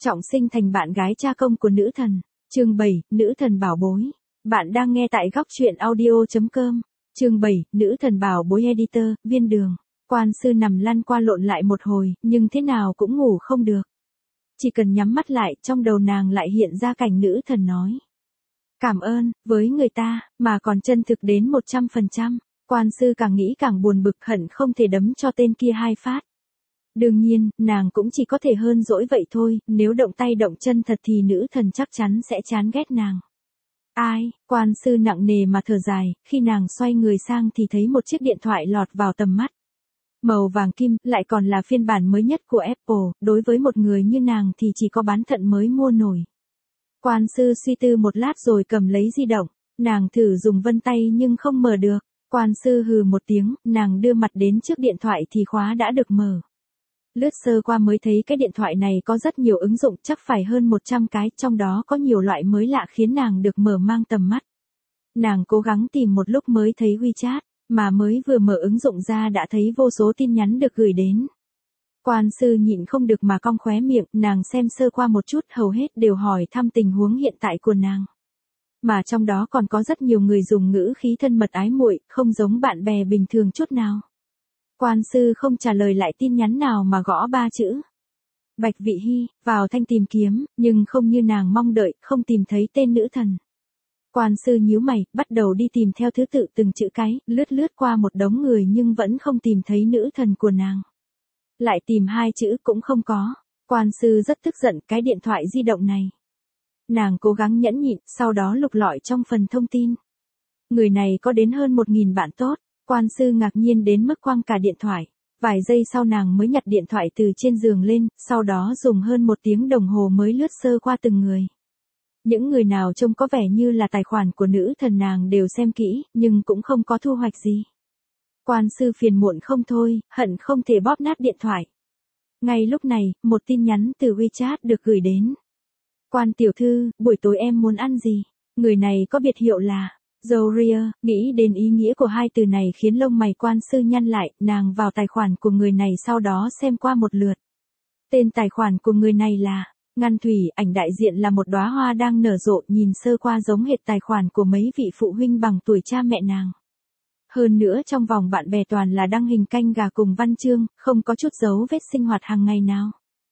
Trọng sinh thành bạn gái cha công của nữ thần. Chương 7, nữ thần bảo bối. Bạn đang nghe tại góc truyện audio.com. Chương 7, nữ thần bảo bối editor, viên đường. Quan sư nằm lăn qua lộn lại một hồi, nhưng thế nào cũng ngủ không được. Chỉ cần nhắm mắt lại, trong đầu nàng lại hiện ra cảnh nữ thần nói. Cảm ơn, với người ta, mà còn chân thực đến 100%. Quan sư càng nghĩ càng buồn bực, hận không thể đấm cho tên kia 2 phát. Đương nhiên, nàng cũng chỉ có thể hơn dỗi vậy thôi, nếu động tay động chân thật thì nữ thần chắc chắn sẽ chán ghét nàng. Ai, quan sư nặng nề mà thở dài, khi nàng xoay người sang thì thấy một chiếc điện thoại lọt vào tầm mắt. Màu vàng kim, lại còn là phiên bản mới nhất của Apple, đối với một người như nàng thì chỉ có bán thận mới mua nổi. Quan sư suy tư một lát rồi cầm lấy di động, nàng thử dùng vân tay nhưng không mở được. Quan sư hừ một tiếng, nàng đưa mặt đến trước điện thoại thì khóa đã được mở. Lướt sơ qua mới thấy cái điện thoại này có rất nhiều ứng dụng, chắc phải hơn 100 cái, trong đó có nhiều loại mới lạ khiến nàng được mở mang tầm mắt. Nàng cố gắng tìm một lúc mới thấy WeChat, mà mới vừa mở ứng dụng ra đã thấy vô số tin nhắn được gửi đến. Quan sư nhịn không được mà cong khóe miệng, nàng xem sơ qua một chút, hầu hết đều hỏi thăm tình huống hiện tại của nàng. Mà trong đó còn có rất nhiều người dùng ngữ khí thân mật ái muội, không giống bạn bè bình thường chút nào. Quan sư không trả lời lại tin nhắn nào mà gõ 3 chữ. Bạch Vị Hy, vào thanh tìm kiếm, nhưng không như nàng mong đợi, không tìm thấy tên nữ thần. Quan sư nhíu mày, bắt đầu đi tìm theo thứ tự từng chữ cái, lướt qua một đống người nhưng vẫn không tìm thấy nữ thần của nàng. Lại tìm 2 chữ cũng không có. Quan sư rất tức giận cái điện thoại di động này. Nàng cố gắng nhẫn nhịn, sau đó lục lọi trong phần thông tin. Người này có đến hơn 1.000 bạn tốt. Quan sư ngạc nhiên đến mức quăng cả điện thoại. Vài giây sau nàng mới nhặt điện thoại từ trên giường lên, sau đó dùng hơn 1 tiếng đồng hồ mới lướt sơ qua từng người. Những người nào trông có vẻ như là tài khoản của nữ thần nàng đều xem kỹ, nhưng cũng không có thu hoạch gì. Quan sư phiền muộn không thôi, hận không thể bóp nát điện thoại. Ngay lúc này, một tin nhắn từ WeChat được gửi đến. Quan tiểu thư, buổi tối em muốn ăn gì? Người này có biệt hiệu là Zoria. Nghĩ đến ý nghĩa của 2 từ này khiến lông mày quan sư nhăn lại, nàng vào tài khoản của người này sau đó xem qua một lượt. Tên tài khoản của người này là Ngăn Thủy, ảnh đại diện là một đóa hoa đang nở rộ, nhìn sơ qua giống hệt tài khoản của mấy vị phụ huynh bằng tuổi cha mẹ nàng. Hơn nữa trong vòng bạn bè toàn là đăng hình canh gà cùng văn chương, không có chút dấu vết sinh hoạt hàng ngày nào.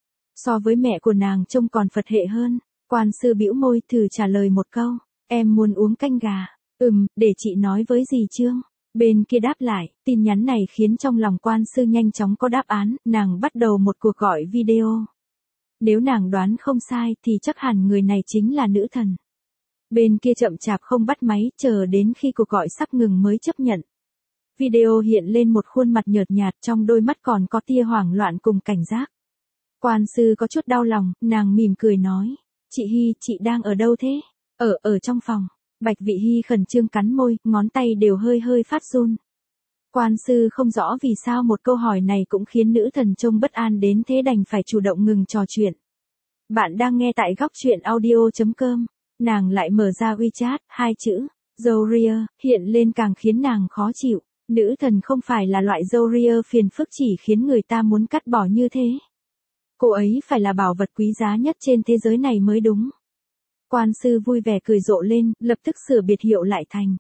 So với mẹ của nàng trông còn Phật hệ hơn. Quan sư bĩu môi thử trả lời một câu. Em muốn uống canh gà. Để chị nói với dì Trương. Bên kia đáp lại, tin nhắn này khiến trong lòng quan sư nhanh chóng có đáp án, nàng bắt đầu một cuộc gọi video. Nếu nàng đoán không sai thì chắc hẳn người này chính là nữ thần. Bên kia chậm chạp không bắt máy, chờ đến khi cuộc gọi sắp ngừng mới chấp nhận. Video hiện lên một khuôn mặt nhợt nhạt, trong đôi mắt còn có tia hoảng loạn cùng cảnh giác. Quan sư có chút đau lòng, nàng mỉm cười nói. Chị Hy, chị đang ở đâu thế? Ở trong phòng. Bạch Vị Hy khẩn trương cắn môi, ngón tay đều hơi phát run. Quan sư không rõ vì sao một câu hỏi này cũng khiến nữ thần trông bất an đến thế, đành phải chủ động ngừng trò chuyện. Bạn đang nghe tại góc truyện audio.com. Nàng lại mở ra WeChat, 2 chữ, Zoria, hiện lên càng khiến nàng khó chịu. Nữ thần không phải là loại Zoria phiền phức chỉ khiến người ta muốn cắt bỏ như thế. Cô ấy phải là bảo vật quý giá nhất trên thế giới này mới đúng. Quan sư vui vẻ cười rộ lên, lập tức sửa biệt hiệu lại thành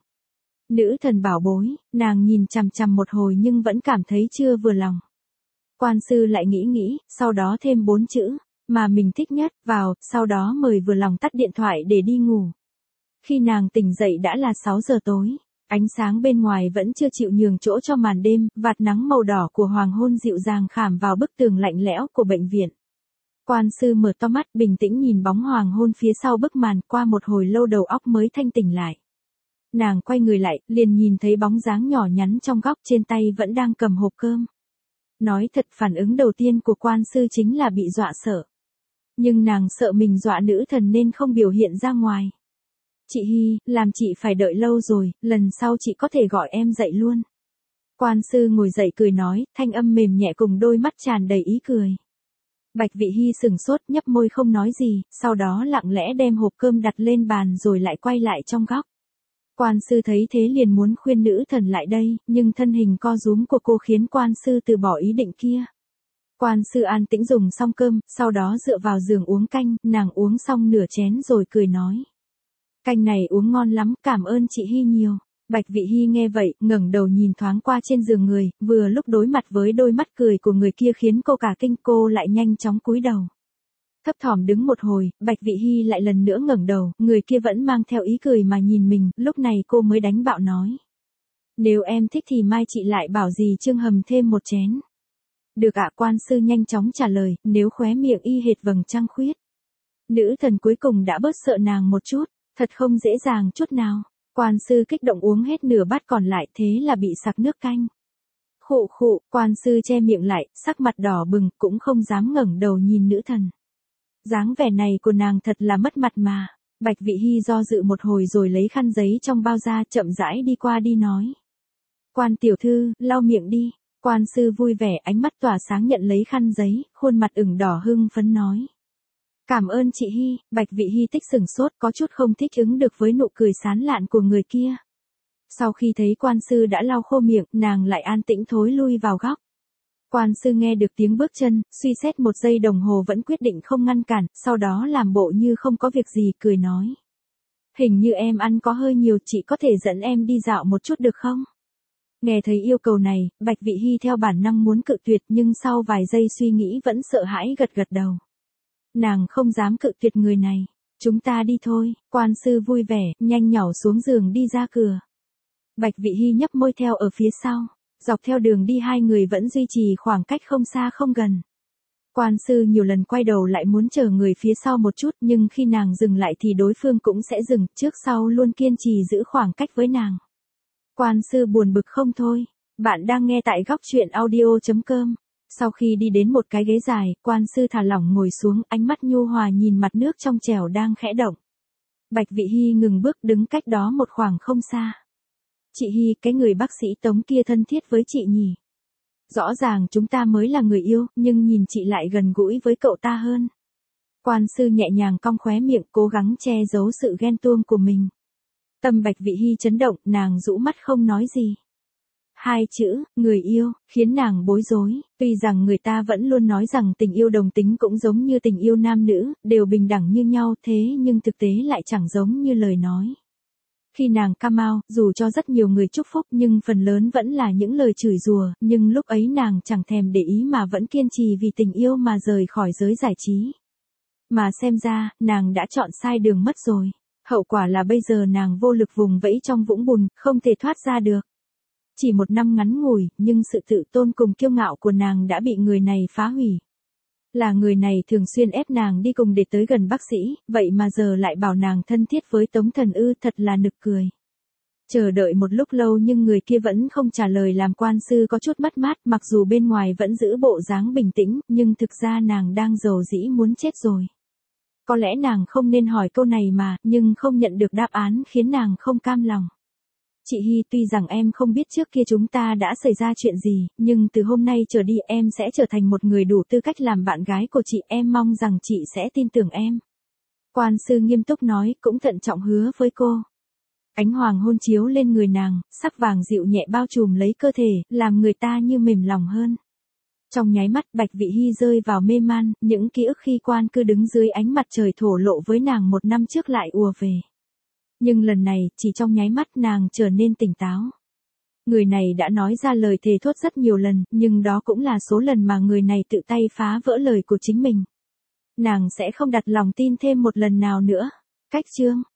nữ thần bảo bối. Nàng nhìn chằm chằm một hồi nhưng vẫn cảm thấy chưa vừa lòng. Quan sư lại nghĩ, sau đó thêm 4 chữ, mà mình thích nhất, vào, sau đó mời vừa lòng tắt điện thoại để đi ngủ. Khi nàng tỉnh dậy đã là 6 giờ tối, ánh sáng bên ngoài vẫn chưa chịu nhường chỗ cho màn đêm, vạt nắng màu đỏ của hoàng hôn dịu dàng khảm vào bức tường lạnh lẽo của bệnh viện. Quan sư mở to mắt bình tĩnh nhìn bóng hoàng hôn phía sau bức màn, qua một hồi lâu đầu óc mới thanh tỉnh lại. Nàng quay người lại, liền nhìn thấy bóng dáng nhỏ nhắn trong góc, trên tay vẫn đang cầm hộp cơm. Nói thật, phản ứng đầu tiên của quan sư chính là bị dọa sợ. Nhưng nàng sợ mình dọa nữ thần nên không biểu hiện ra ngoài. Chị Hy, làm chị phải đợi lâu rồi, lần sau chị có thể gọi em dậy luôn. Quan sư ngồi dậy cười nói, thanh âm mềm nhẹ cùng đôi mắt tràn đầy ý cười. Bạch Vị Hy sửng sốt, nhấp môi không nói gì, sau đó lặng lẽ đem hộp cơm đặt lên bàn rồi lại quay lại trong góc. Quan sư thấy thế liền muốn khuyên nữ thần lại đây, nhưng thân hình co rúm của cô khiến quan sư từ bỏ ý định kia. Quan sư an tĩnh dùng xong cơm, sau đó dựa vào giường uống canh, nàng uống xong nửa chén rồi cười nói. Canh này uống ngon lắm, cảm ơn chị Hy nhiều. Bạch Vị Hy nghe vậy, ngẩng đầu nhìn thoáng qua trên giường người, vừa lúc đối mặt với đôi mắt cười của người kia khiến cô cả kinh, cô lại nhanh chóng cúi đầu. Thấp thỏm đứng một hồi, Bạch Vị Hy lại lần nữa ngẩng đầu, người kia vẫn mang theo ý cười mà nhìn mình, lúc này cô mới đánh bạo nói. Nếu em thích thì mai chị lại bảo dì Trương hầm thêm một chén. Được ạ, quan sư nhanh chóng trả lời, nếu khóe miệng y hệt vầng trăng khuyết. Nữ thần cuối cùng đã bớt sợ nàng một chút, thật không dễ dàng chút nào. Quan sư kích động uống hết nửa bát còn lại, thế là bị sặc nước canh. Khụ khụ, quan sư che miệng lại, sắc mặt đỏ bừng, cũng không dám ngẩng đầu nhìn nữ thần. Dáng vẻ này của nàng thật là mất mặt mà. Bạch Vị Hy do dự một hồi rồi lấy khăn giấy trong bao ra, chậm rãi đi qua đi nói. Quan tiểu thư, lau miệng đi. Quan sư vui vẻ, ánh mắt tỏa sáng nhận lấy khăn giấy, khuôn mặt ửng đỏ hưng phấn nói. Cảm ơn chị Hy. Bạch Vị Hy tích sửng sốt, có chút không thích ứng được với nụ cười sán lạn của người kia. Sau khi thấy quan sư đã lau khô miệng, nàng lại an tĩnh thối lui vào góc. Quan sư nghe được tiếng bước chân, suy xét một giây đồng hồ vẫn quyết định không ngăn cản, sau đó làm bộ như không có việc gì, cười nói. Hình như em ăn có hơi nhiều, chị có thể dẫn em đi dạo một chút được không? Nghe thấy yêu cầu này, Bạch Vị Hy theo bản năng muốn cự tuyệt nhưng sau vài giây suy nghĩ vẫn sợ hãi gật gật đầu. Nàng không dám cự tuyệt người này. Chúng ta đi thôi. Quan sư vui vẻ, nhanh nhảu xuống giường đi ra cửa. Bạch Vị Hy nhấp môi theo ở phía sau. Dọc theo đường đi hai người vẫn duy trì khoảng cách không xa không gần. Quan sư nhiều lần quay đầu lại muốn chờ người phía sau một chút nhưng khi nàng dừng lại thì đối phương cũng sẽ dừng, trước sau luôn kiên trì giữ khoảng cách với nàng. Quan sư buồn bực không thôi. Bạn đang nghe tại góc truyện audio.com. Sau khi đi đến một cái ghế dài, quan sư thả lỏng ngồi xuống, ánh mắt nhu hòa nhìn mặt nước trong trẻo đang khẽ động. Bạch Vị Hy ngừng bước đứng cách đó một khoảng không xa. Chị Hy, cái người bác sĩ Tống kia thân thiết với chị nhỉ? Rõ ràng chúng ta mới là người yêu, nhưng nhìn chị lại gần gũi với cậu ta hơn. Quan sư nhẹ nhàng cong khóe miệng, cố gắng che giấu sự ghen tuông của mình. Tâm Bạch Vị Hy chấn động, nàng rũ mắt không nói gì. Hai chữ, người yêu, khiến nàng bối rối, tuy rằng người ta vẫn luôn nói rằng tình yêu đồng tính cũng giống như tình yêu nam nữ, đều bình đẳng như nhau, thế nhưng thực tế lại chẳng giống như lời nói. Khi nàng come out, dù cho rất nhiều người chúc phúc nhưng phần lớn vẫn là những lời chửi rủa, nhưng lúc ấy nàng chẳng thèm để ý mà vẫn kiên trì vì tình yêu mà rời khỏi giới giải trí. Mà xem ra, nàng đã chọn sai đường mất rồi. Hậu quả là bây giờ nàng vô lực vùng vẫy trong vũng bùn, không thể thoát ra được. Chỉ một năm ngắn ngủi, nhưng sự tự tôn cùng kiêu ngạo của nàng đã bị người này phá hủy. Là người này thường xuyên ép nàng đi cùng để tới gần bác sĩ, vậy mà giờ lại bảo nàng thân thiết với Tống Thần ư, thật là nực cười. Chờ đợi một lúc lâu nhưng người kia vẫn không trả lời làm quan sư có chút mất mát, mặc dù bên ngoài vẫn giữ bộ dáng bình tĩnh, nhưng thực ra nàng đang rầu rĩ muốn chết rồi. Có lẽ nàng không nên hỏi câu này mà, nhưng không nhận được đáp án khiến nàng không cam lòng. Chị Hy, tuy rằng em không biết trước kia chúng ta đã xảy ra chuyện gì, nhưng từ hôm nay trở đi em sẽ trở thành một người đủ tư cách làm bạn gái của chị, em mong rằng chị sẽ tin tưởng em. Quan sư nghiêm túc nói, cũng thận trọng hứa với cô. Ánh hoàng hôn chiếu lên người nàng, sắc vàng dịu nhẹ bao trùm lấy cơ thể, làm người ta như mềm lòng hơn. Trong nháy mắt Bạch Vị Hy rơi vào mê man, những ký ức khi quan cư đứng dưới ánh mặt trời thổ lộ với nàng một năm trước lại ùa về. Nhưng lần này, chỉ trong nháy mắt nàng trở nên tỉnh táo. Người này đã nói ra lời thề thốt rất nhiều lần, nhưng đó cũng là số lần mà người này tự tay phá vỡ lời của chính mình. Nàng sẽ không đặt lòng tin thêm một lần nào nữa. Cách chương